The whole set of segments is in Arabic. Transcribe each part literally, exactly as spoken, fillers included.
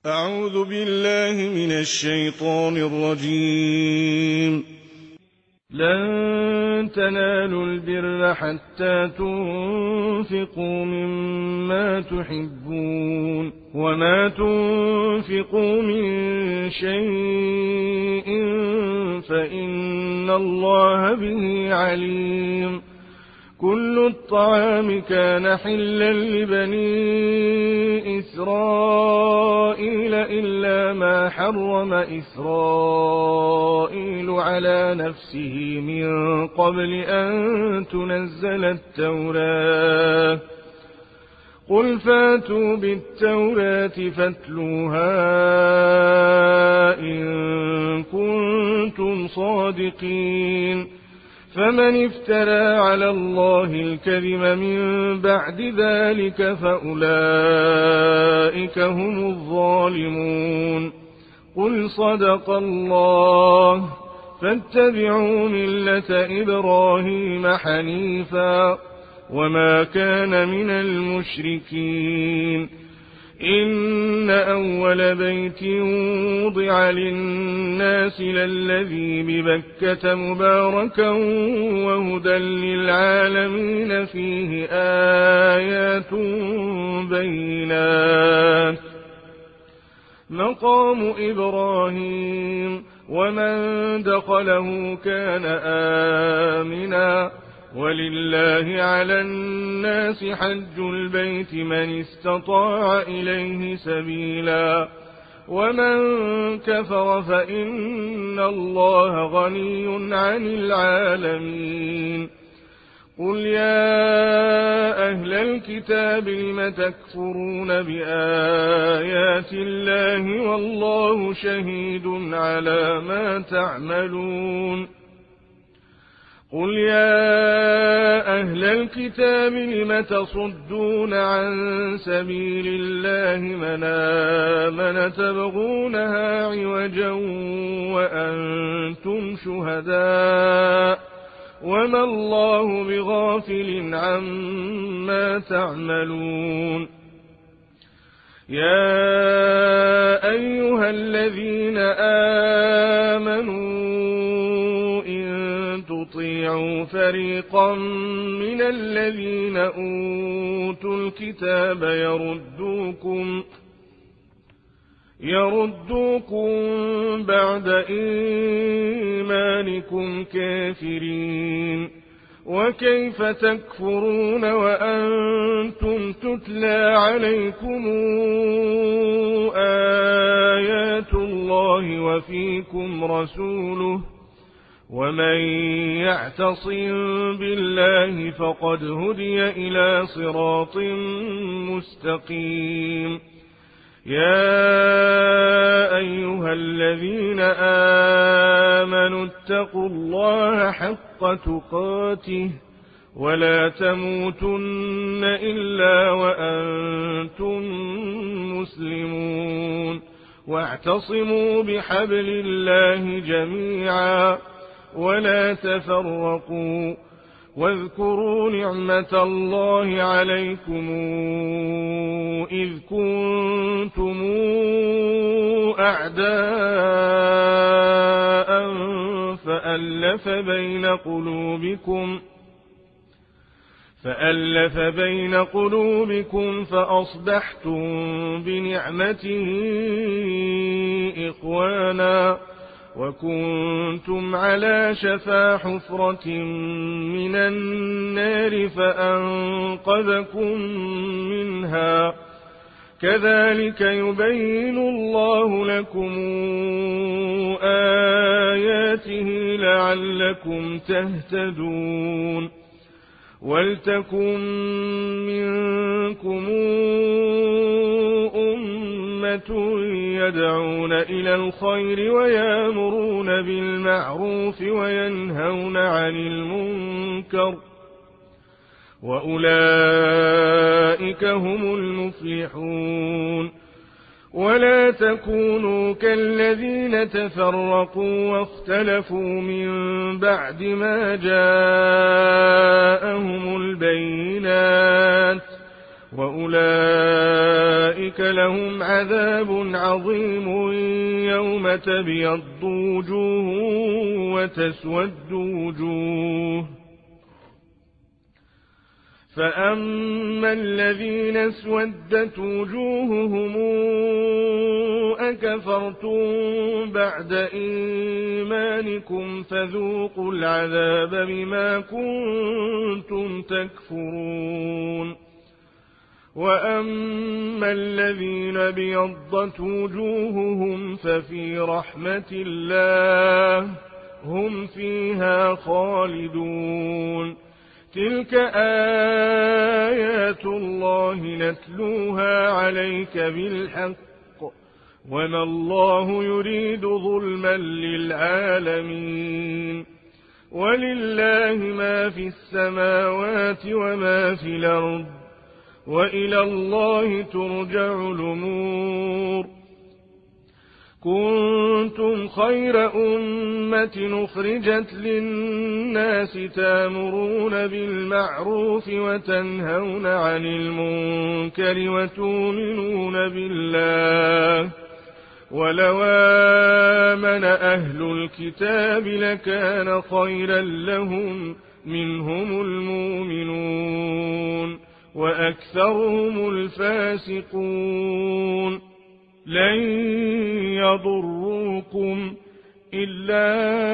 أعوذ بالله من الشيطان الرجيم. لن تنالوا البر حتى تنفقوا مما تحبون وما تنفقوا من شيء فإن الله به عليم. كل الطعام كان حلا لبني إسرائيل إلا ما حرم إسرائيل على نفسه من قبل أن تنزل التوراة. قل فاتوا بالتوراة فاتلوها إن كنتم صادقين. فمن افترى على الله الكذب من بعد ذلك فأولئك هم الظالمون. قل صدق الله فاتبعوا ملة إبراهيم حنيفا وما كان من المشركين. إن أول بيت وضع للناس للذي ببكة مباركا وهدى للعالمين فيه آيات بينات مقام إبراهيم ومن دخله كان آمنا ولله على الناس حج البيت من استطاع إليه سبيلا ومن كفر فإن الله غني عن العالمين. قل يا أهل الكتاب لم تكفرون بآيات الله والله شهيد على ما تعملون. قل يا أهل الكتاب لم تصدون عن سبيل الله من آمن تبغونها عوجا وأنتم شهداء وما الله بغافل عما تعملون. يا أيها الذين آمنوا تطيعوا فريقا من الذين أوتوا الكتاب يردوكم يردوكم بعد إيمانكم كافرين. وكيف تكفرون وأنتم تتلى عليكم آيات الله وفيكم رسوله ومن يعتصم بالله فقد هدي إلى صراط مستقيم. يا أيها الذين آمنوا اتقوا الله حق تقاته ولا تموتن إلا وأنتم مسلمون. واعتصموا بحبل الله جميعا ولا تفرقوا. واذكروا نعمة الله عليكم إذ كنتم أعداء فألف بين قلوبكم فألف بين قلوبكم فأصبحتم بنعمته إخوانا وكنتم على شفا حفرة من النار فأنقذكم منها. كذلك يبين الله لكم آياته لعلكم تهتدون. ولتكن منكم أمة يدعون إلى الخير ويأمرون بالمعروف وينهون عن المنكر وأولئك هم المفلحون. ولا تكونوا كالذين تفرقوا واختلفوا من بعد ما جاءهم البينات وأولئك لهم عذاب عظيم يوم تبيض وجوه وتسود وجوه. فأما الذين اسودت وجوههم أكفرتم بعد إيمانكم فذوقوا العذاب بما كنتم تكفرون. وأما الذين ابيضت وجوههم ففي رحمة الله هم فيها خالدون. تلك آيات الله نتلوها عليك بالحق وما الله يريد ظلما للعالمين. ولله ما في السماوات وما في الأرض وإلى الله ترجع الأمور. كنتم خير أمة أخرجت للناس تأمرون بالمعروف وتنهون عن المنكر وتؤمنون بالله. ولو آمن أهل الكتاب لكان خيرا لهم منهم المؤمنون وأكثرهم الفاسقون. لن يضروكم إلا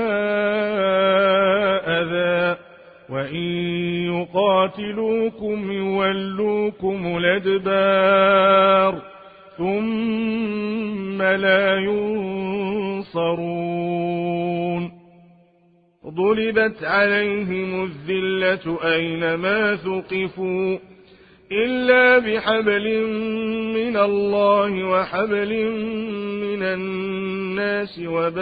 أذى وإن يقاتلوكم يولوكم الأدبار ثم لا ينصرون. ضربت عليهم الذلة أينما ثقفوا إلا بحبل من الله وحبل من الناس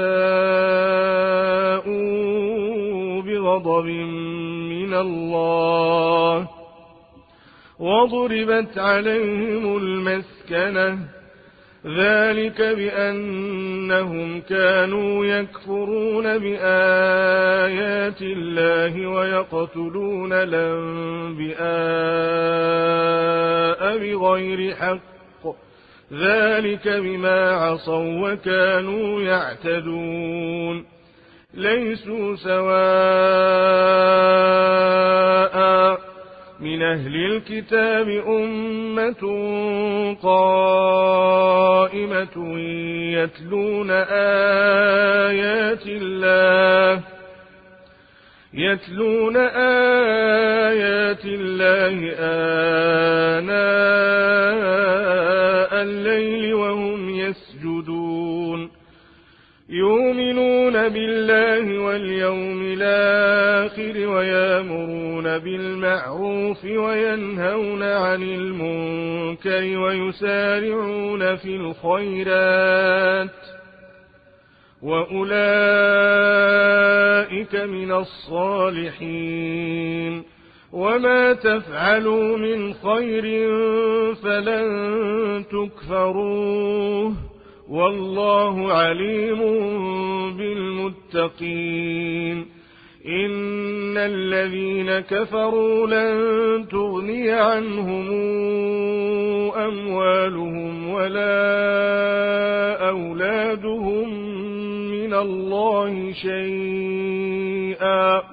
وباءوا بغضب من الله وضربت عليهم المسكنة ذلك بأنهم كانوا يكفرون بآيات الله ويقتلون الأنبياء بغير حق ذلك بما عصوا وكانوا يعتدون. ليسوا سواء من أهل الكتاب أمة قائمة يتلون آيات الله يتلون آيات الله آناء الليل وهم يسجدون. يؤمنون بالله واليوم الآخر ويأمرون بالمعروف وينهون عن المنكر ويسارعون في الخيرات وأولئك من الصالحين. وما تفعلوا من خير فلن تكفروه والله عليم بالمتقين. إن الذين كفروا لن تغني عنهم أموالهم ولا أولادهم من الله شيئا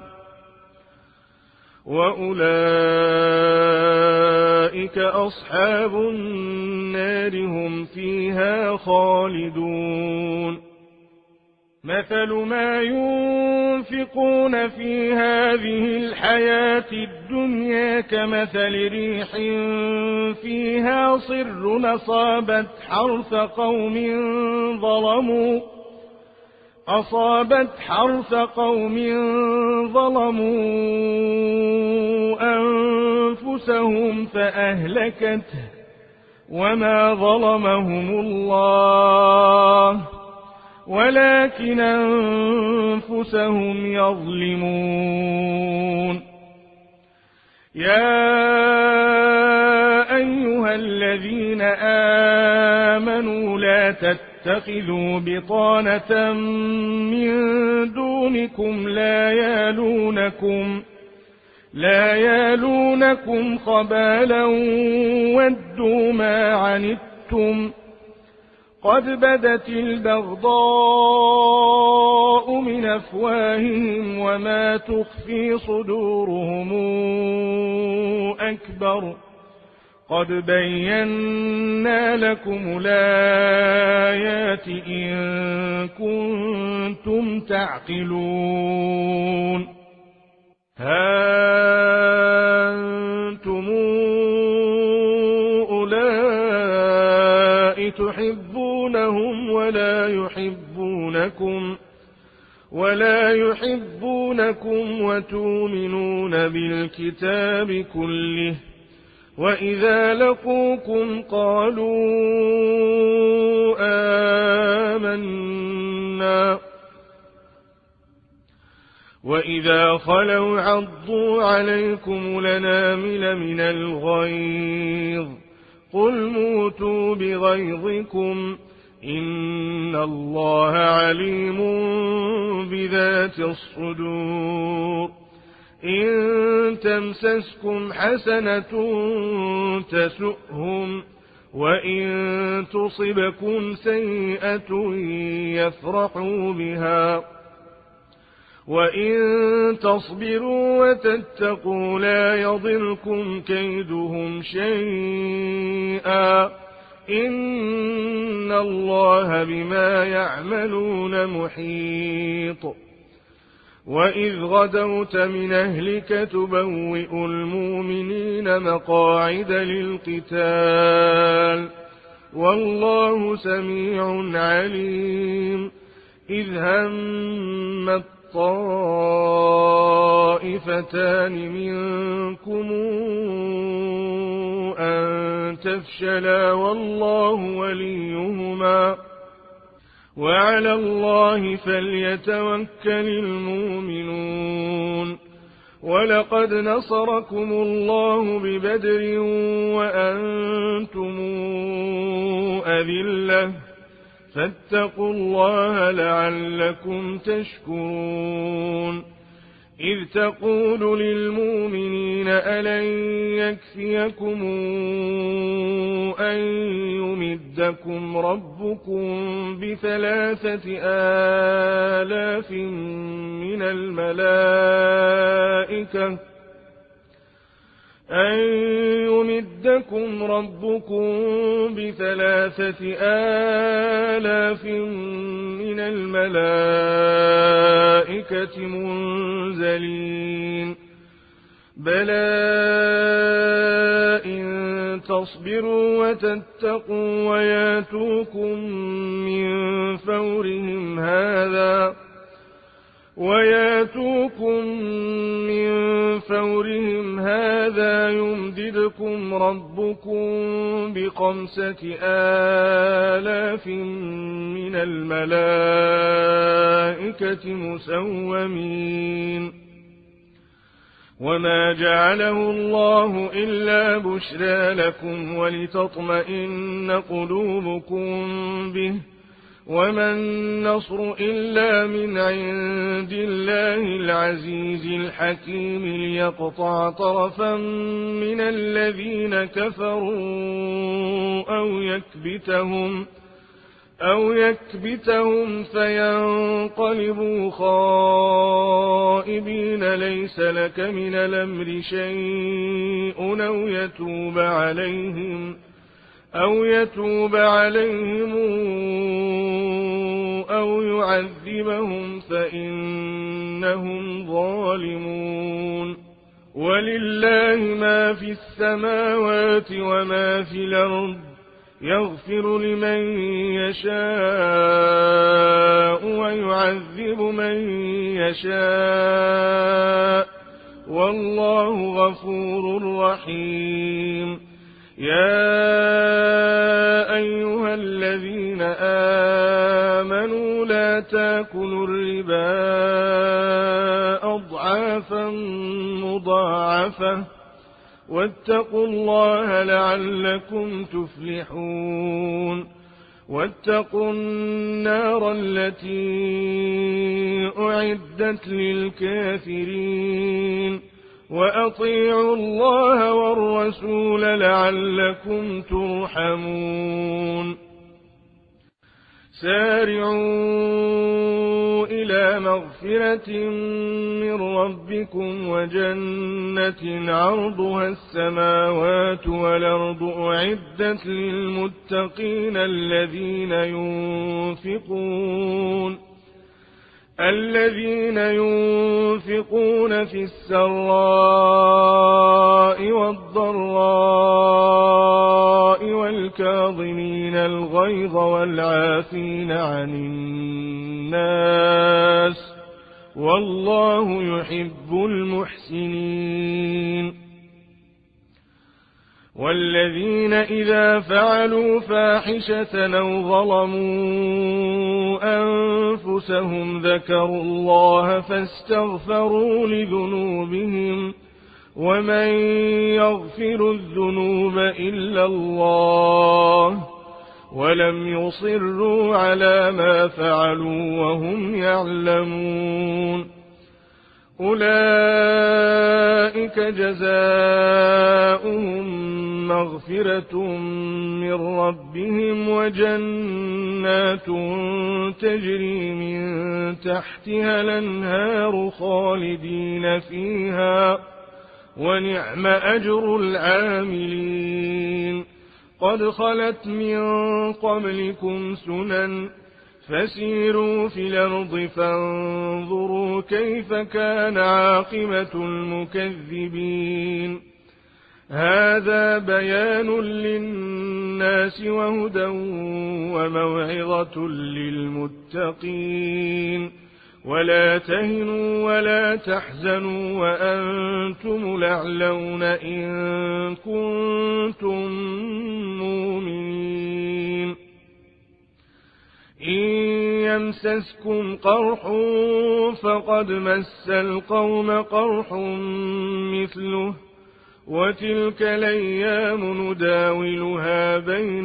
وأولئك أصحاب النار هم فيها خالدون. مثل ما ينفقون في هذه الحياة الدنيا كمثل ريح فيها صر أصابت حرث قوم ظلموا أصابت حرث قوم ظلموا أنفسهم فأهلكته وما ظلمهم الله ولكن أنفسهم يظلمون. يا أيها الذين آمنوا لا تتخذوا بطانة من دونكم لا يالونكم لا يالونكم خبالا ودوا ما عنتم قد بدت البغضاء من أفواههم وما تخفي صدورهم أكبر قد بينا لكم الآيات إن كنتم تعقلون ها أنتم أولئك تحبونهم ولا يحبونكم ولا يحبونكم وتؤمنون بالكتاب كله وإذا لقوكم قالوا آمنا وإذا خلوا عضوا عليكم الأنامل من الغيظ قل موتوا بغيظكم إن الله عليم بذات الصدور إن تمسسكم حسنة تسؤهم وإن تصبكم سيئة يفرحوا بها وإن تصبروا وتتقوا لا يضركم كيدهم شيئا إن الله بما يعملون محيط وإذ غدوت من أهلك تبوئ المؤمنين مقاعد للقتال والله سميع عليم إذ هم الطائفتان منكم أن تفشلا والله وليهما وعلى الله فليتوكل المؤمنون ولقد نصركم الله ببدر وأنتم أذلة فاتقوا الله لعلكم تشكرون إذ تقول للمؤمنين ألن يكفيكم أن يمدكم ربكم بثلاثة آلاف من الملائكة أن يمدكم ربكم بثلاثة آلاف من الملائكة منزلين بلى إن تصبروا وتتقوا وياتوكم من فورهم هذا وياتوكم من فورهم هذا يمددكم ربكم بخمسة آلاف من الملائكة مسومين وما جعله الله إلا بشرى لكم ولتطمئن قلوبكم به وما النصر إلا من عند الله العزيز الحكيم ليقطع طرفا من الذين كفروا أو يكبتهم أو يكبتهم فينقلبوا خائبين ليس لك من الأمر شيء أو يتوب عليهم أو يتوب عليهم أو يعذبهم فإنهم ظالمون ولله ما في السماوات وما في الأرض يغفر لمن يشاء ويعذب من يشاء والله غفور رحيم يا أيها الذين آمنوا لا تاكلوا الربا أضعافا مضاعفة واتقوا الله لعلكم تفلحون واتقوا النار التي أعدت للكافرين وأطيعوا الله والرسول لعلكم ترحمون سارعوا إلى مغفرة من ربكم وجنة عرضها السماوات والأرض أعدت للمتقين الذين ينفقون الذين ينفقون في السراء والضراء والكاظمين الغيظ والعافين عن الناس والله يحب المحسنين والذين إذا فعلوا فاحشة أو ظلموا أنفسهم ذكروا الله فاستغفروا لذنوبهم ومن يغفر الذنوب إلا الله ولم يصروا على ما فعلوا وهم يعلمون أولئك جزاؤهم مغفرة من ربهم وجنات تجري من تحتها الأنهار خالدين فيها ونعم أجر العاملين قد خلت من قبلكم سنن فسيروا في الأرض فانظروا كيف كان عاقبة المكذبين هذا بيان للناس وهدى وموعظة للمتقين ولا تهنوا ولا تحزنوا وأنتم الأعلون إن كنتم مؤمنين إن يمسسكم قرح فقد مس القوم قرح مثله وتلك الأيام نداولها بين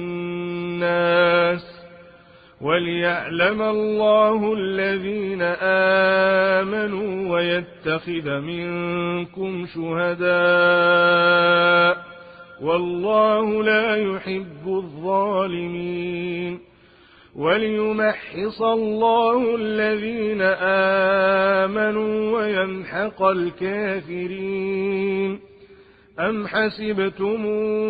الناس وليعلم الله الذين آمنوا ويتخذ منكم شهداء والله لا يحب الظالمين وليمحص الله الذين آمنوا ويمحق الكافرين أم حسبتم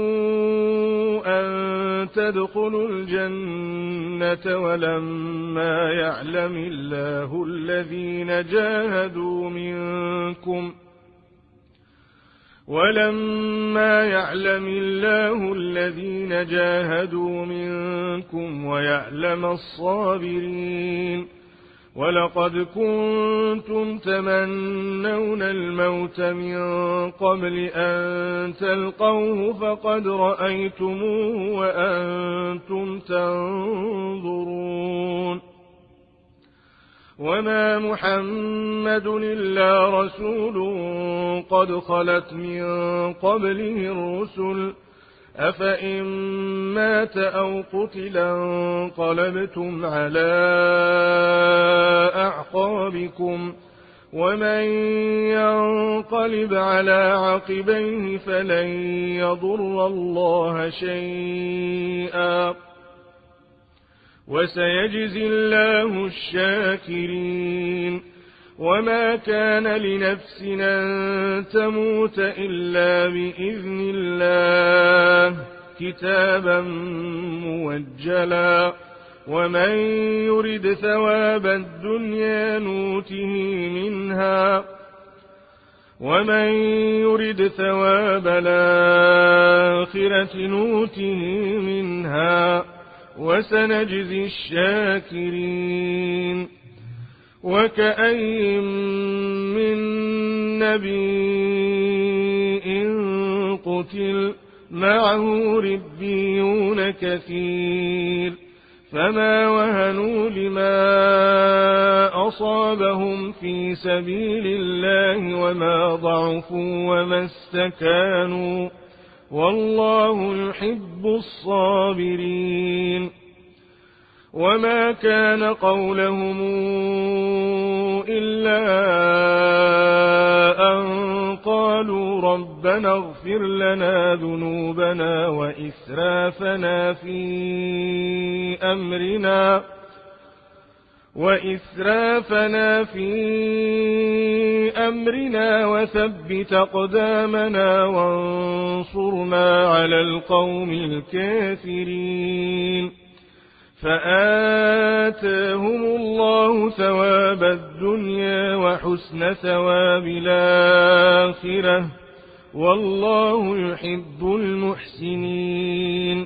أن تدخلوا الجنة ولما يعلم الله الذين جاهدوا منكم ولما يعلم الله الذين جاهدوا منكم ويعلم الصابرين ولقد كنتم تمنون الموت من قبل أن تلقوه فقد رأيتموه وأنتم تنظرون وما محمد إلا رسول قد خلت من قبله الرسل أفإن مات أو قتلا انقلبتم على أعقابكم ومن ينقلب على عقبيه فلن يضر الله شيئا وسيجزي الله الشاكرين وما كان لنفس أن تموت إلا بإذن الله كتابا موجلا ومن يرد ثواب الدنيا نوته منها ومن يرد ثواب الآخرة نوته منها وسنجزي الشاكرين وكأي من نبي قتل معه ربيون كثير فما وهنوا لما أصابهم في سبيل الله وما ضعفوا وما استكانوا والله يحب الصابرين وما كان قولهم إلا أن قالوا ربنا اغفر لنا ذنوبنا وإسرافنا في أمرنا وإسرافنا في أمرنا وثبت أقدامنا وانصرنا على القوم الكافرين فآتاهم الله ثواب الدنيا وحسن ثواب الآخرة والله يحب المحسنين.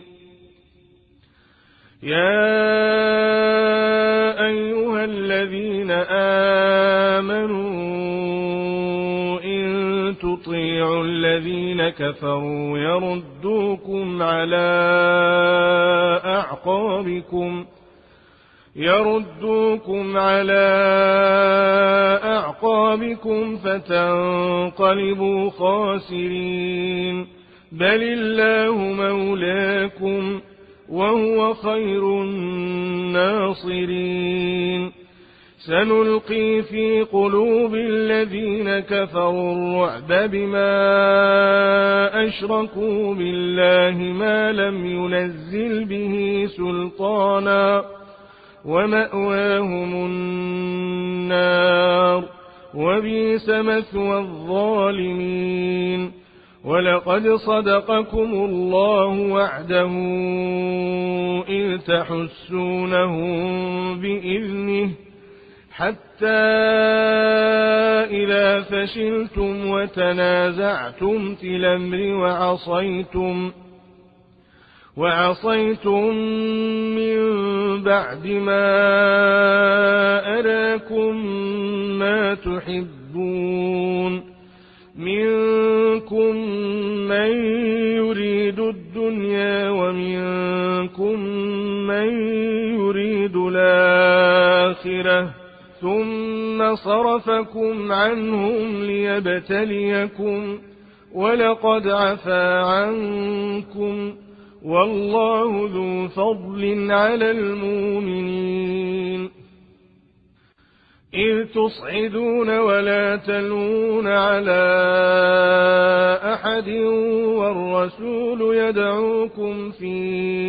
يا أيها الذين آمنوا إن تطيعوا الذين كفروا يردوكم على أعقابكم يردوكم على أعقابكم فتنقلبوا خاسرين بل الله مولاكم وهو خير الناصرين. سنلقي في قلوب الذين كفروا الرعب بما أشركوا بالله ما لم ينزل به سلطانا ومأواهم النار وبئس مثوى الظالمين. ولقد صدقكم الله وعده إذ تحسونهم بإذنه حتى إذا فشلتم وتنازعتم في الأمر وعصيتم وعصيتم من بعد ما أراكم ما تحبون منكم من يريد الدنيا ومنكم من يريد الآخرة ثم صرفكم عنهم ليبتليكم ولقد عفا عنكم والله ذو فضل على المؤمنين. إذ تصعدون ولا تلون على أحد والرسول يدعوكم في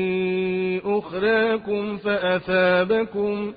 أخراكم فأثابكم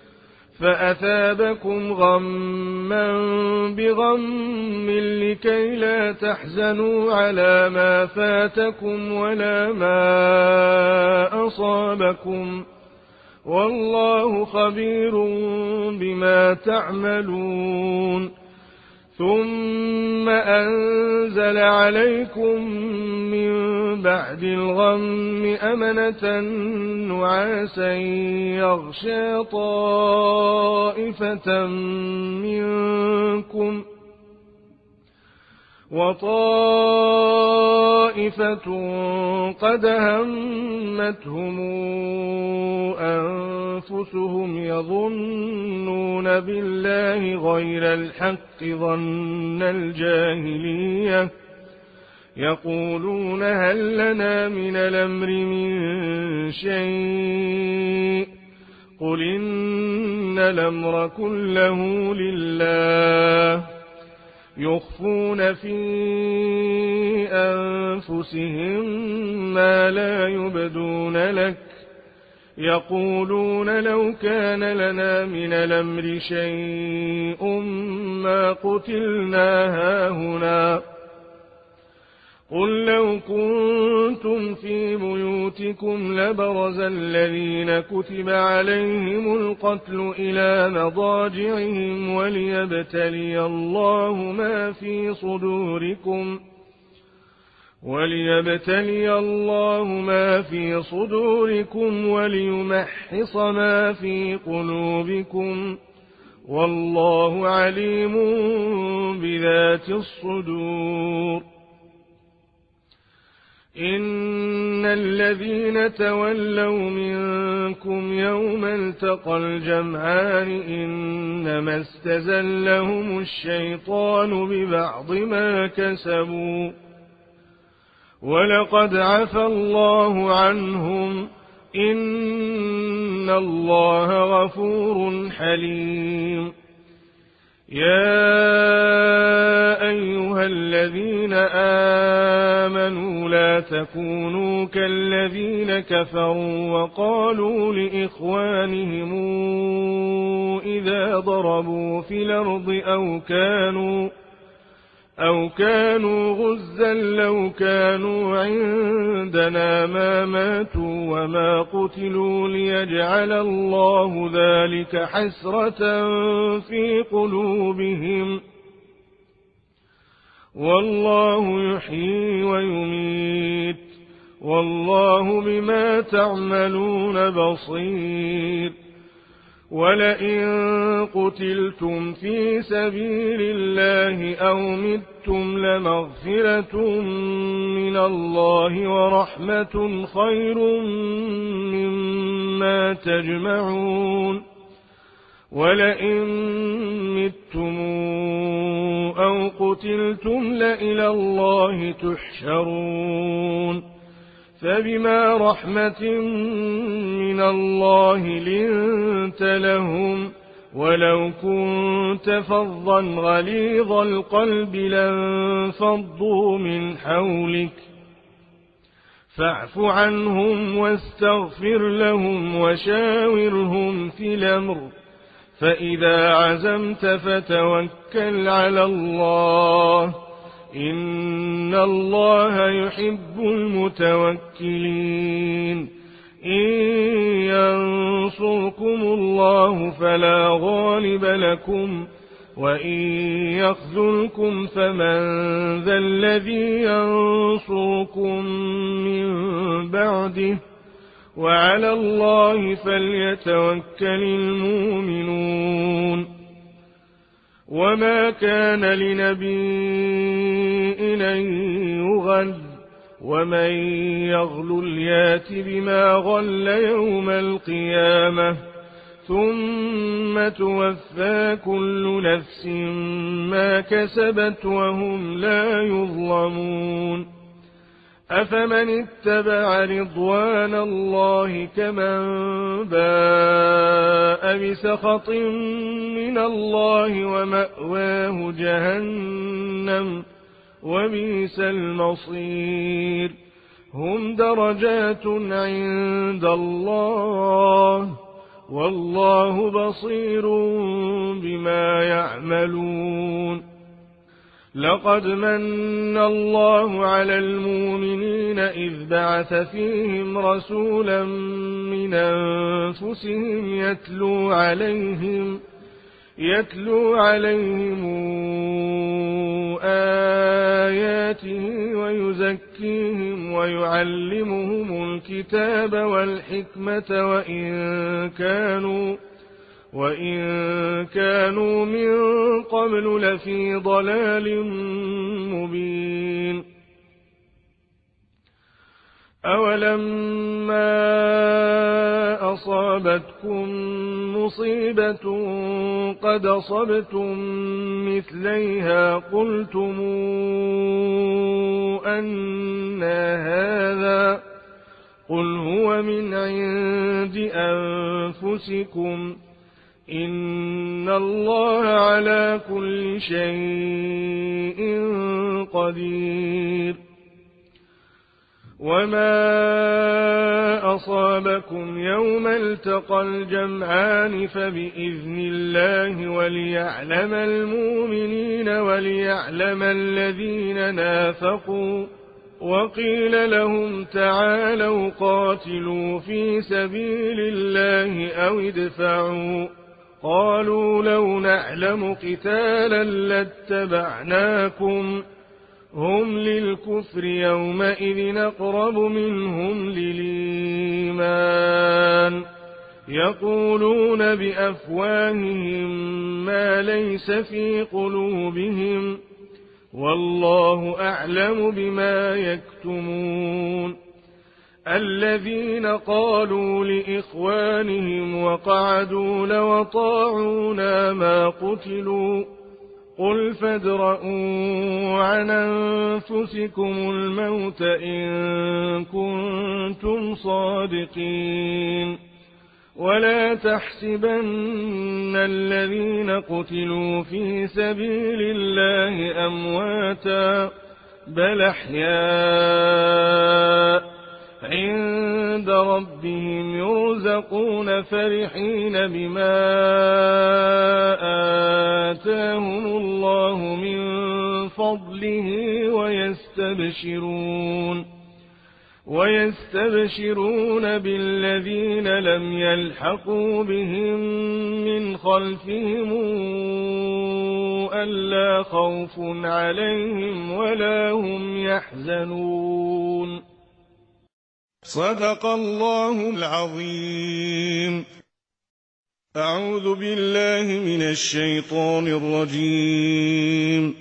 فأثابكم غما بغم لكي لا تحزنوا على ما فاتكم ولا ما أصابكم والله خبير بما تعملون. ثم أنزل عليكم من بعد الغم أمنة نعاسا يغشى طائفة منكم وطائفة قد همتهم أنفسهم يظنون بالله غير الحق ظن الجاهلية يقولون هل لنا من الأمر من شيء قل إن الأمر كله لله يخفون في أنفسهم ما لا يبدون لك يقولون لو كان لنا من الأمر شيء ما قتلنا هاهنا قل لو كنتم في بيوتكم لبرز الذين كتب عليهم القتل إلى مضاجعهم وليبتلي الله ما في صدوركم وليبتلي الله ما في صدوركم وليمحص ما في قلوبكم والله عليم بذات الصدور. إن الذين تولوا منكم يوم التقى الجمعان إنما استزلهم الشيطان ببعض ما كسبوا ولقد عفى الله عنهم إن الله غفور حليم. يا أيها الذين آمنوا لا تكونوا كالذين كفروا وقالوا لإخوانهم إذا ضربوا في الأرض أو كانوا أو كانوا غزا لو كانوا عندنا ما ماتوا وما قتلوا ليجعل الله ذلك حسرة في قلوبهم والله يحيي ويميت والله بما تعملون بصير ولئن قتلتم في سبيل الله أو متم لمغفرة من الله ورحمة خير مما تجمعون ولئن متم أو قتلتم لإلى الله تحشرون فبما رحمة من الله لنت لهم ولو كنت فظا غليظ القلب لانفضوا من حولك فاعف عنهم واستغفر لهم وشاورهم في الأمر فإذا عزمت فتوكل على الله إن الله يحب المتوكلين إن ينصركم الله فلا غالب لكم وإن يخذلكم فمن ذا الذي ينصركم من بعده وعلى الله فليتوكل المؤمنون وما كان لنبي أن يغل ومن يغلل يات بما غل يوم القيامة ثم توفى كل نفس ما كسبت وهم لا يظلمون أفمن اتبع رضوان الله كمن باء بسخط من الله ومأواه جهنم وبئس المصير هم درجات عند الله والله بصير بما يعملون لقد من الله على المؤمنين إذ بعث فيهم رسولا من أنفسهم يتلو عليهم يتلو عليهم آياته ويزكيهم ويعلمهم الكتاب والحكمة وإن كانوا وإن كانوا من قبل لفي ضلال مبين أولما أصابتكم مصيبة قد أصبتم مثليها قلتم أنى هذا قل هو من عند أنفسكم إن الله على كل شيء قدير وما أصابكم يوم التقى الجمعان فبإذن الله وليعلم المؤمنين وليعلم الذين نافقوا وقيل لهم تعالوا قاتلوا في سبيل الله أو ادفعوا قالوا لو نعلم قتالا لاتبعناكم هم للكفر يومئذ أقرب منهم للإيمان يقولون بأفواههم ما ليس في قلوبهم والله أعلم بما يكتمون الذين قالوا لإخوانهم وقعدوا لو طاعونا ما قتلوا قل فادرءوا عن أنفسكم الموت إن كنتم صادقين ولا تحسبن الذين قتلوا في سبيل الله أمواتا بل أحياء عند ربهم يرزقون فرحين بما آتاهم الله من فضله ويستبشرون ويستبشرون بالذين لم يلحقوا بهم من خلفهم ألا خوف عليهم ولا هم يحزنون. صدق الله العظيم. أعوذ بالله من الشيطان الرجيم.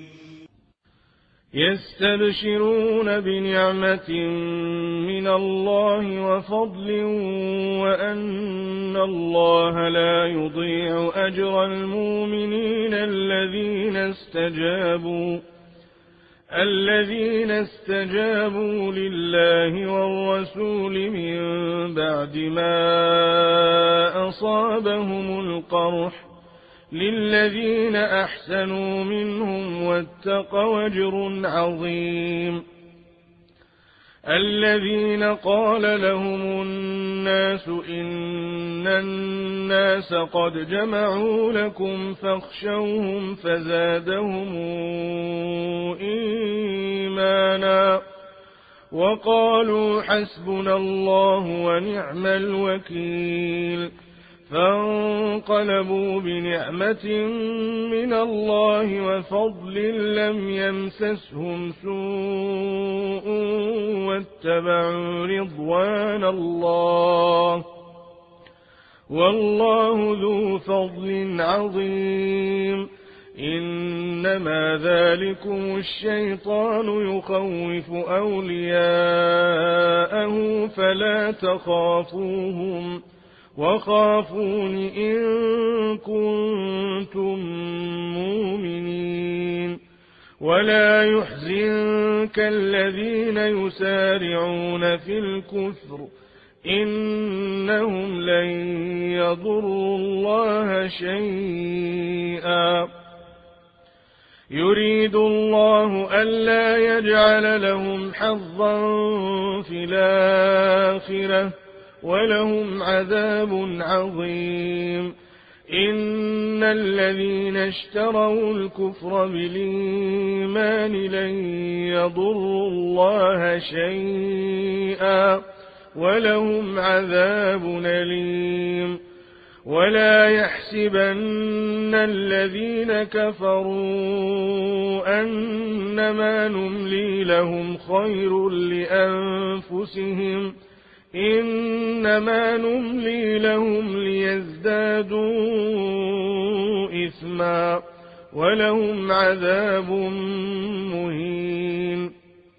يستبشرون بنعمة من الله وفضل وأن الله لا يضيع أجر المؤمنين الذين استجابوا الذين استجابوا لله والرسول من بعد ما أصابهم القرح للذين أحسنوا منهم واتقوا أجر عظيم. الذين قال لهم الناس إن الناس قد جمعوا لكم فاخشوهم فزادهم إيمانا وقالوا حسبنا الله ونعم الوكيل. فانقلبوا بنعمة من الله وفضل لم يمسسهم سوء واتبعوا رضوان الله والله ذو فضل عظيم. إنما ذلكم الشيطان يخوف أولياءه فلا تخافوهم وخافون إن كنتم مؤمنين. ولا يحزنك الذين يسارعون في الكفر إنهم لن يضروا الله شيئا يريد الله ألا يجعل لهم حظا في الآخرة ولهم عذاب عظيم. إن الذين اشتروا الكفر بالإيمان لن يضروا الله شيئا ولهم عذاب أليم. ولا يحسبن الذين كفروا أنما نملي لهم خير لأنفسهم إنما نملي لهم ليزدادوا إثما ولهم عذاب مهين.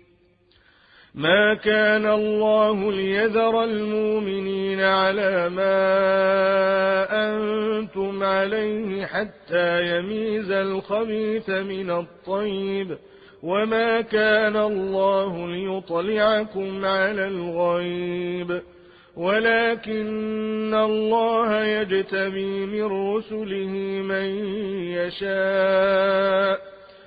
ما كان الله ليذر المؤمنين على ما أنتم عليه حتى يميز الخبيث من الطيب وما كان الله ليطلعكم على الغيب ولكن الله يجتبي من رسله من يشاء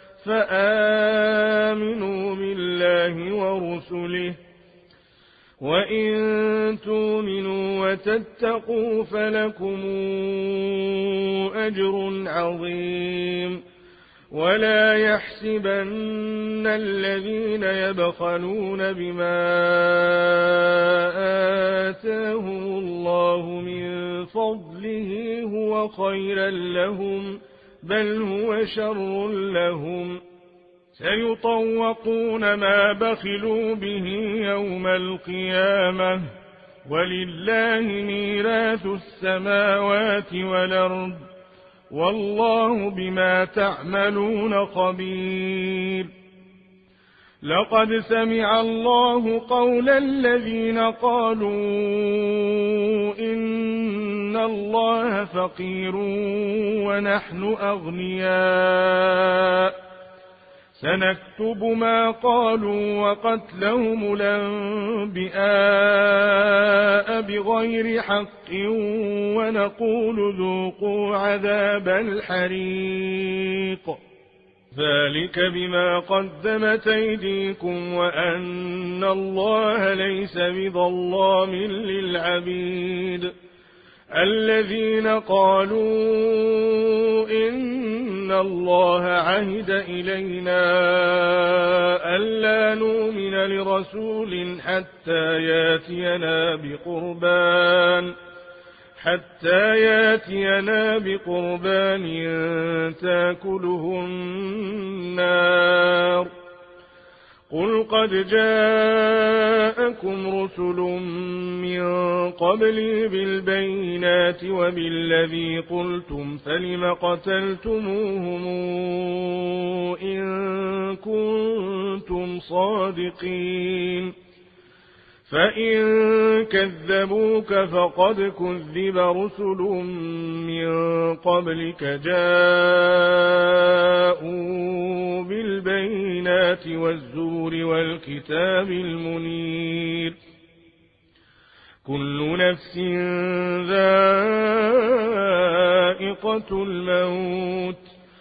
فآمنوا بالله ورسله وإن تؤمنوا وتتقوا فلكم أجر عظيم. ولا يحسبن الذين يبخلون بما آتاهم الله من فضله هو خيرا لهم بل هو شر لهم سيطوقون ما بخلوا به يوم القيامة ولله ميراث السماوات والأرض والله بما تعملون خبير. لقد سمع الله قول الذين قالوا إن الله فقير ونحن أغنياء سنكتب ما قالوا وقتلهم الأنبياء بغير حق ونقول ذوقوا عذاب الحريق ذلك بما قدمت أيديكم وأن الله ليس بظلام للعبيد الذين قالوا إن الله عهد إلينا ألا نؤمن لرسول حتى ياتينا بقربان حتى ياتينا بقربان تاكله النار قل قد جاءكم رسل من قبلي بالبينات وبالذي قلتم فلم قتلتموهم إن كنتم صادقين فإن كذبوك فقد كذب رسل من قبلك جاءوا بالبينات والزور والكتاب المنير كل نفس ذائقة الموت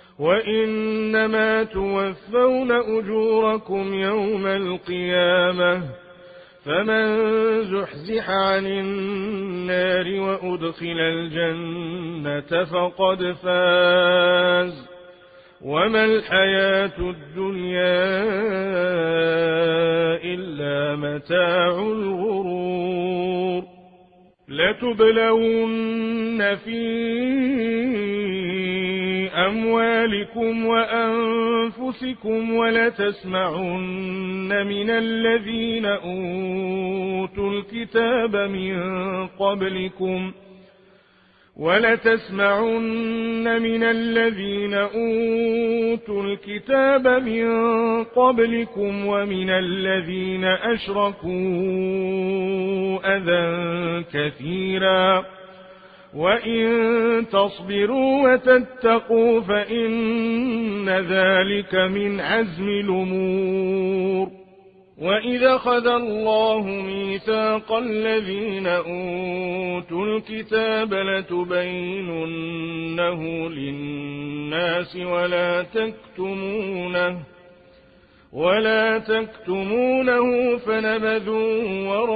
وإنما توفون أجوركم يوم القيامة فمن زحزح عن النار وأدخل الجنة فقد فاز وما الحياة الدنيا إلا متاع الغرور لتبلون في أموالكم وأنفسكم ولتسمعن من الذين أوتوا الكتاب من قبلكم ولتسمعن من الذين أوتوا الكتاب من قبلكم ومن الذين أشركوا أذى كثيرا وإن تصبروا وتتقوا فإن ذلك من عزم الأمور وإذا أخذ الله ميثاق الذين أوتوا الكتاب لتبيننه للناس ولا تكتمونه ولا تكتمونه فنبذوا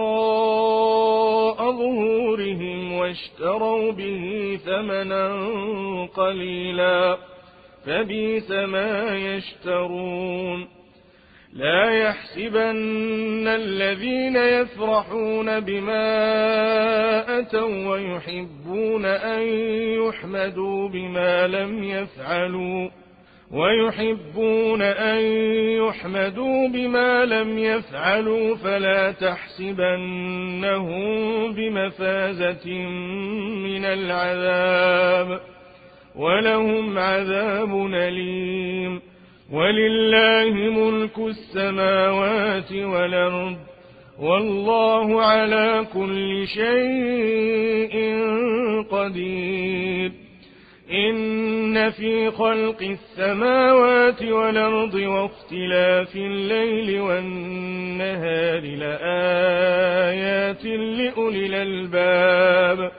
وراء ظهورهم واشتروا به ثمنا قليلا فبئس ما يشترون لا يحسبن الذين يفرحون بما أتوا ويحبون أن يحمدوا بما لم يفعلوا ويحبون أن يحمدوا بما لم يفعلوا فلا تحسبنهم بمفازة من العذاب ولهم عذاب أليم ولله ملك السماوات والأرض والله على كل شيء قدير إن في خلق السماوات والأرض واختلاف الليل والنهار لآيات لأولي الألباب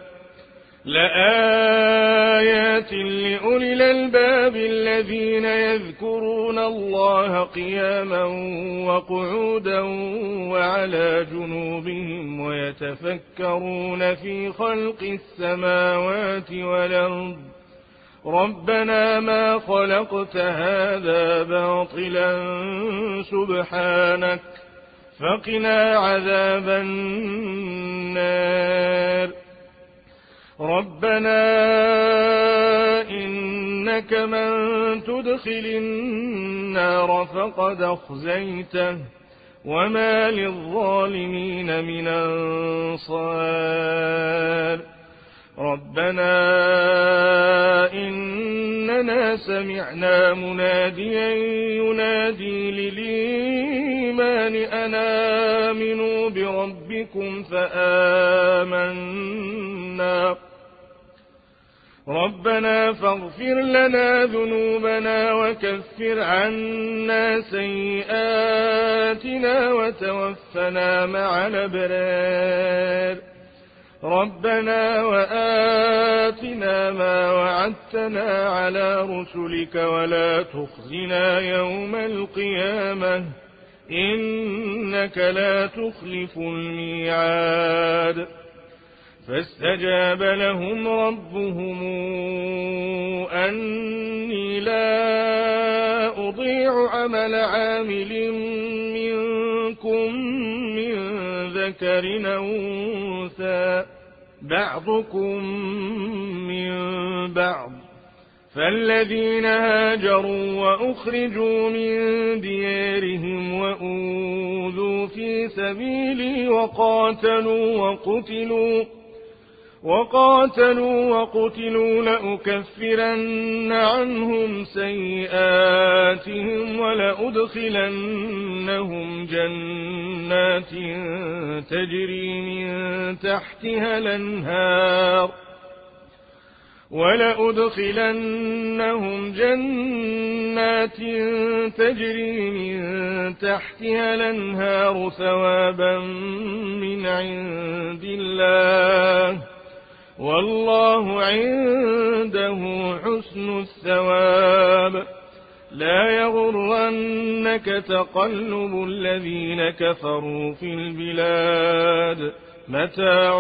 لآيات لأولي الألباب الذين يذكرون الله قياما وقعودا وعلى جنوبهم ويتفكرون في خلق السماوات والأرض ربنا ما خلقت هذا باطلا سبحانك فقنا عذاب النار ربنا إنك من تدخل النار فقد أخزيته وما للظالمين من أنصار ربنا إننا سمعنا مناديا ينادي للإيمان أن آمنوا بربكم فآمنا ربنا فاغفر لنا ذنوبنا وكفر عنا سيئاتنا وتوفنا مع الأبرار ربنا وآتنا ما وعدتنا على رسلك ولا تخزنا يوم القيامة إنك لا تخلف الميعاد فاستجاب لهم ربهم أني لا أضيع عمل عامل منكم من ذكر أو أنثى بعضكم من بعض فالذين هاجروا وأخرجوا من ديارهم وأوذوا في سبيلي وقاتلوا وقتلوا وقاتلوا وقتلوا لأكفرن عنهم سيئاتهم ولأدخلنهم جنات تجري من تحتها الأنهار ولأدخلنهم جنات تجري من تحتها الأنهار ثوابا من عند الله والله عنده حسن الثواب لا يغرنك تقلب الذين كفروا في البلاد متاع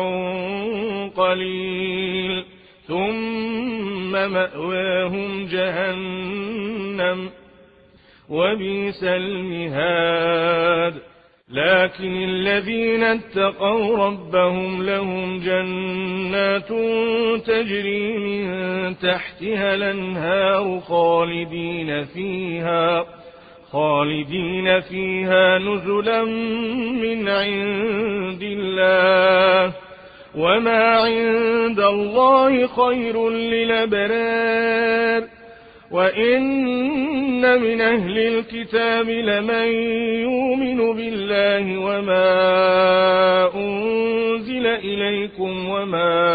قليل ثم مأواهم جهنم وبئس المهاد لكن الذين اتقوا ربهم لهم جنات تجري من تحتها الأنهار خالدين فيها خالدين فيها نزلا من عند الله وما عند الله خير للأبرار وإن من أهل الكتاب لمن يؤمن بالله وما أنزل إليكم وما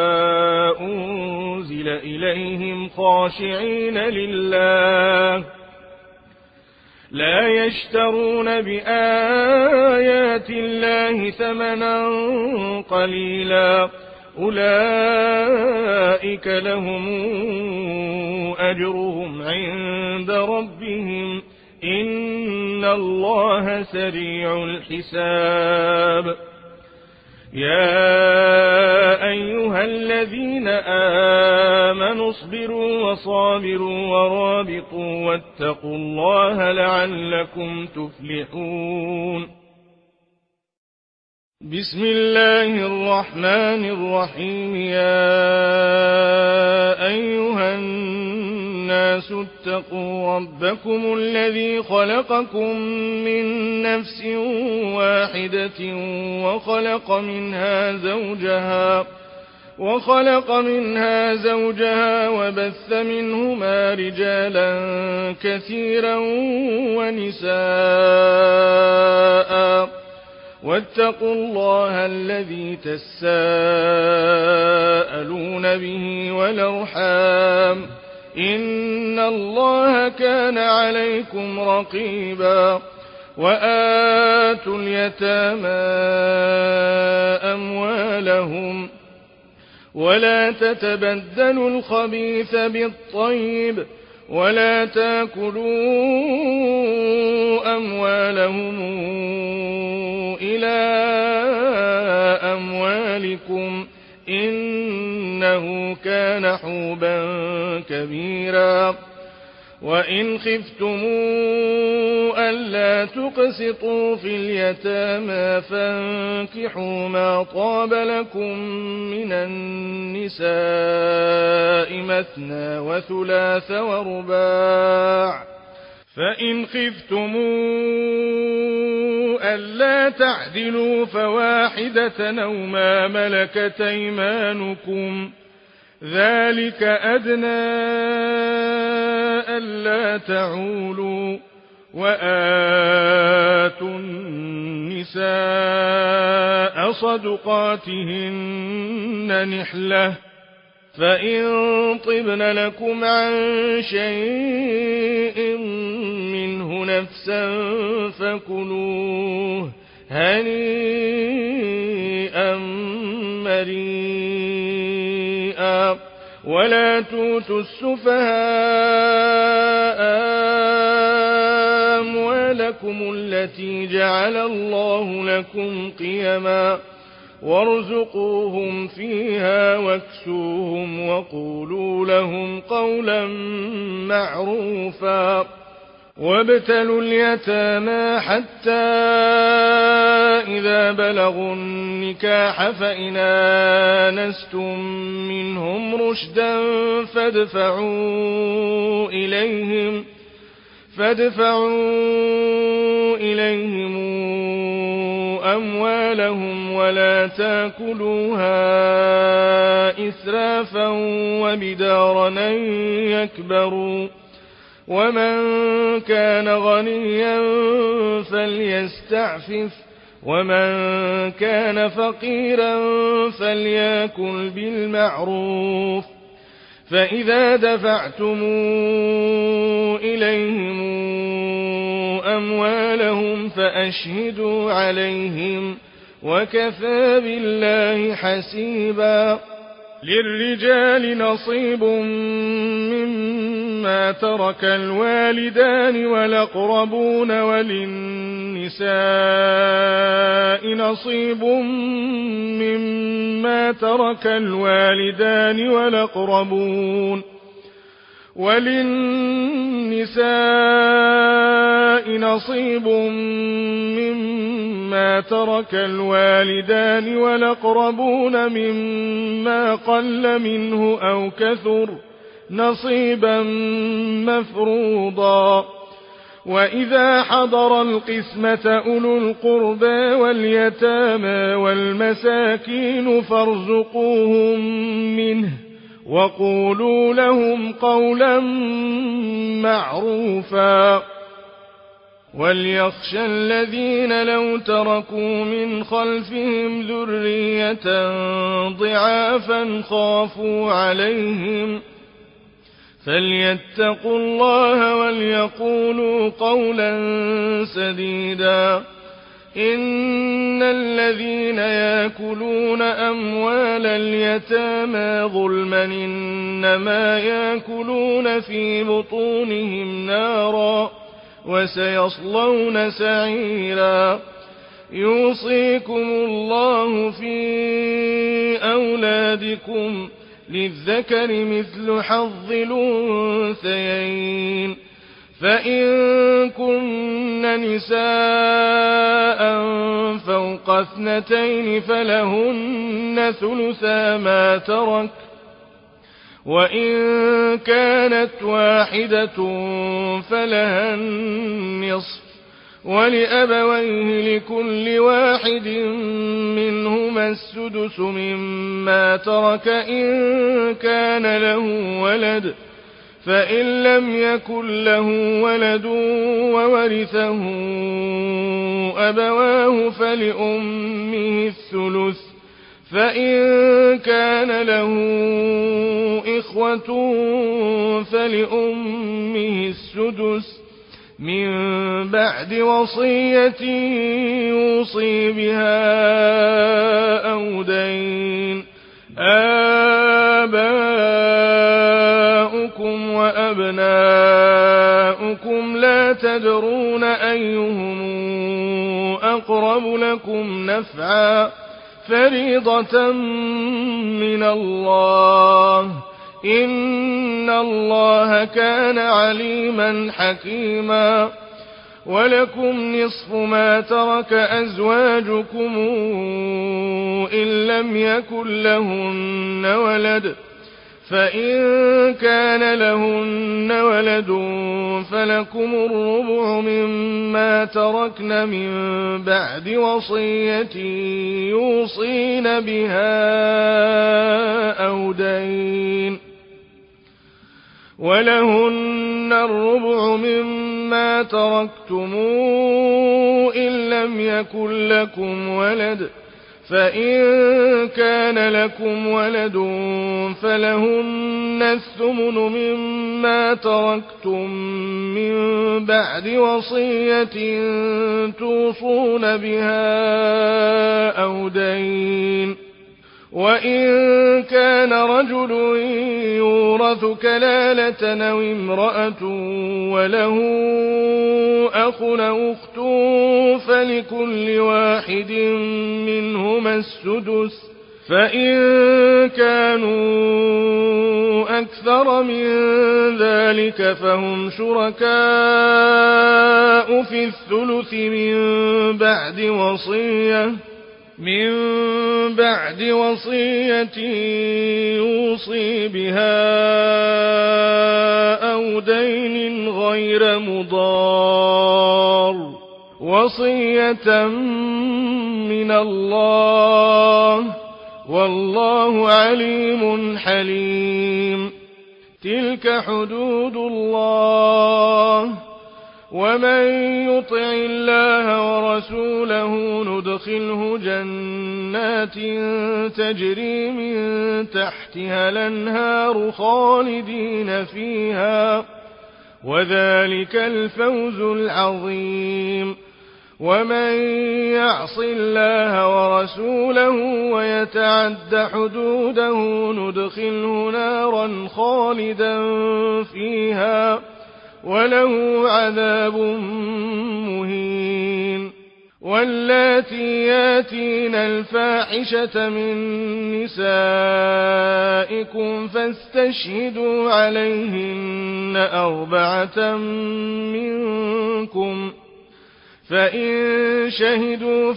أنزل إليهم خاشعين لله لا يشترون بآيات الله ثمنا قليلا أولئك لهم أجرهم عند ربهم إن الله سريع الحساب يا أيها الذين آمنوا اصبروا وصابروا ورابطوا واتقوا الله لعلكم تفلحون بسم الله الرحمن الرحيم يا أيها الناس اتقوا ربكم الذي خلقكم من نفس واحدة وخلق منها زوجها وخلق منها زوجها وبث منهما رجالا كثيرا ونساء واتقوا الله الذي تساءلون به والأرحام إن الله كان عليكم رقيبا وآتوا اليتامى أموالهم ولا تتبدلوا الخبيث بالطيب ولا تاكلوا أموالهم إلى أموالكم إنه كان حوبا كبيرا وإن خفتموا ألا تقسطوا في اليتامى فانكحوا ما طاب لكم من النساء مثنى وثلاث ورباع فإن خفتموا ألا تعدلوا فواحدة أو ما ملكت أيمانكم ذلك أدنى ألا تعولوا وآتوا النساء صدقاتهن نحلة فإن طبن لكم عن شيء منه نفسا فكلوه هنيئا مريئا ولا توتوا السفهاء أموالكم التي جعل الله لكم قيما وارزقوهم فيها واكسوهم وقولوا لهم قولا معروفا وابتلوا اليتامى حتى إذا بلغوا النكاح فإن آنستم منهم رشدا فادفعوا إليهم فادفعوا إليهم أموالهم ولا تاكلوها إسرافا وبدارا أن يكبروا ومن كان غنيا فليستعفف ومن كان فقيرا فليأكل بالمعروف فإذا دفعتم إليهم أموالهم فأشهدوا عليهم وكفى بالله حسيبا للرجال نصيب مما ترك الوالدان والأقربون وللنساء نصيب مما ترك الوالدان والأقربون وللنساء نصيب مما ترك الوالدان والأقربون مما قل منه أو كثر نصيبا مفروضا وإذا حضر القسمة أولو القربى واليتامى والمساكين فارزقوهم منه وقولوا لهم قولا معروفا وليخشى الذين لو تركوا من خلفهم ذرية ضعافا خافوا عليهم فليتقوا الله وليقولوا قولا سديدا إن الذين يأكلون أموال اليتامى ظلما إنما يأكلون في بطونهم نارا وسيصلون سعيرا يوصيكم الله في أولادكم للذكر مثل حظ الأنثيين فإن كن نساء فوق اثنتين فلهن ثلثا ما ترك وإن كانت واحدة فلها النصف ولأبويه لكل واحد منهما السدس مما ترك إن كان له ولد فإن لم يكن له ولد وورثه أبواه فلأمه الثلث فإن كان له إخوة فلأمه السدس من بعد وصية يوصي بها أو دين آباؤكم وأبناؤكم لا تدرون أيهم أقرب لكم نفعا فريضة من الله إن الله كان عليما حكيما ولكم نصف ما ترك أزواجكم إن لم يكن لهن ولد فإن كان لهن ولد فلكم الربع مما تركن من بعد وصية يوصين بها أو دين ولهن الربع مما تركتم إن لم يكن لكم ولد فإن كان لكم ولد فلهن الثمن مما تركتم من بعد وصية توصون بها أو دين. وإن كان رجل يورث كلالة أو امرأة وله أخ أو أخت فلكل واحد منهما السدس، فإن كانوا أكثر من ذلك فهم شركاء في الثلث من بعد وصية من بعد وصية يوصي بها أو دين غير مضار، وصية من الله، والله عليم حليم. تلك حدود الله، ومن يطع الله ورسوله ندخله جنات تجري من تحتها الأنهار خالدين فيها، وذلك الفوز العظيم. ومن يعص الله ورسوله ويتعد حدوده ندخله نارا خالدا فيها، وله عذاب مهين. واللاتي ياتين الفاحشة من نسائكم فاستشهدوا عليهن أربعة منكم، فإن شهدوا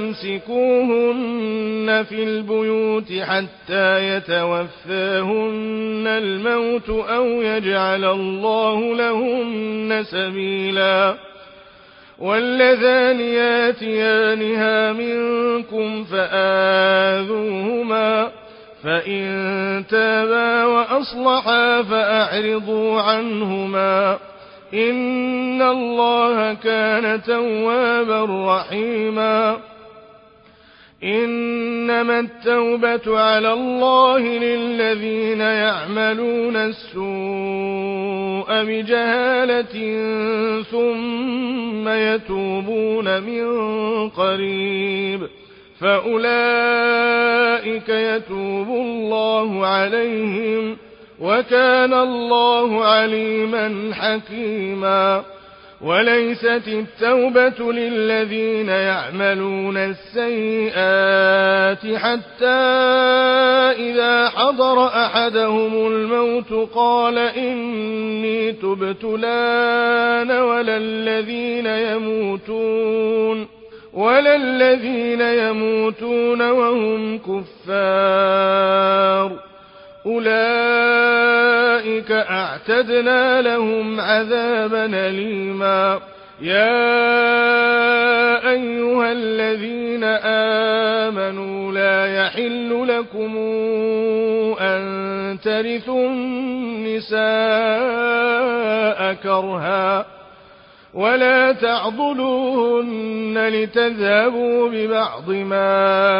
فأمسكوهن في البيوت حتى يتوفاهن الموت أو يجعل الله لهن سبيلا. واللذان ياتيانها منكم فآذوهما، فإن تابا وأصلحا فأعرضوا عنهما، إن الله كان توابا رحيما. إنما التوبة على الله للذين يعملون السوء بجهالة ثم يتوبون من قريب فأولئك يتوب الله عليهم، وكان الله عليما حكيما. وليست التوبة للذين يعملون السيئات حتى إذا حضر أحدهم الموت قال إني تبت الآن، ولا الذين يموتون ولا الذين يموتون وهم كفار، أولئك أعتدنا لهم عذابا أليما. يا أيها الذين آمنوا لا يحل لكم أن ترثوا النساء كرها، ولا تعضلوهن لتذهبوا ببعض ما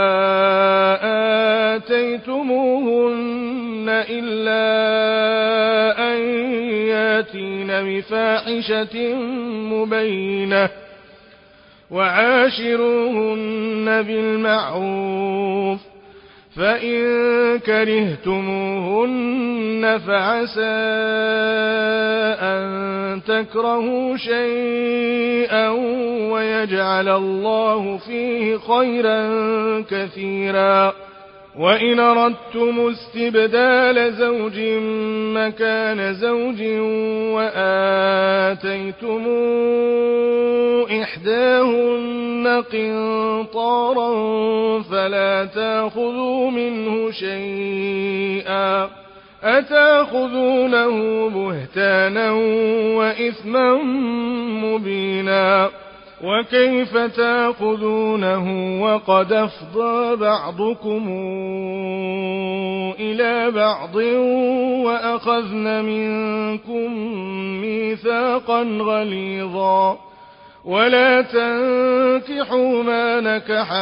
آتيتموهن إلا أن ياتين بفاحشة مبينة، وعاشروهن بالمعروف، فإن كرهتموهن فعسى أن تكرهوا شيئا ويجعل الله فيه خيرا كثيرا. وإن أردتم استبدال زوج مكان زوج وآتيتم إحداهن قنطارا فلا تأخذوا منه شيئا، أتأخذونه بهتانا وإثما مبينا. وكيف تأخذونه وقد أفضى بعضكم إلى بعض وأخذن منكم ميثاقا غليظا. ولا تنكحوا ما نكح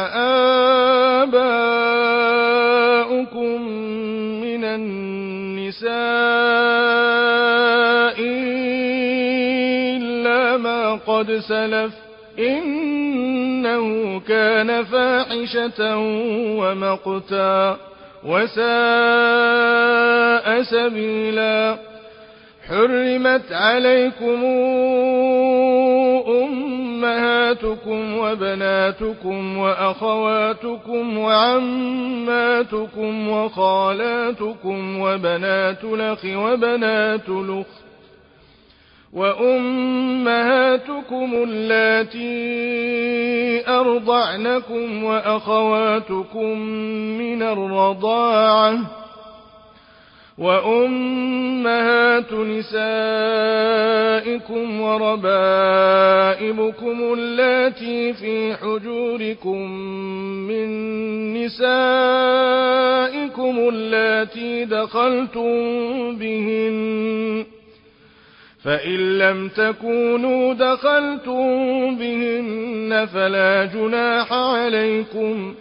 آباؤكم من النساء إلا ما قد سلف إنه كان فاحشة ومقتا وساء سبيلا. حرمت عليكم أمهاتكم وبناتكم وأخواتكم وعماتكم وخالاتكم وبنات الأخ وبنات الأخت وأمهاتكم اللاتي أرضعنكم وأخواتكم من الرضاعة وأمهات نسائكم وربائبكم اللاتي في حجوركم من نسائكم اللاتي دخلتم بهن فإن لم تكونوا دخلتم بهن فلا جناح عليكم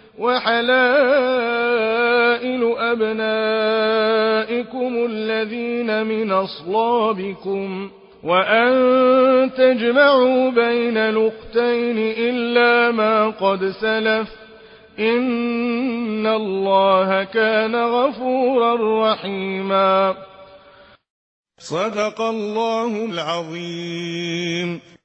وحلائل أبنائكم الذين من أصلابكم وأن تجمعوا بين الأختين إلا ما قد سلف إن الله كان غفورا رحيما. صدق الله العظيم.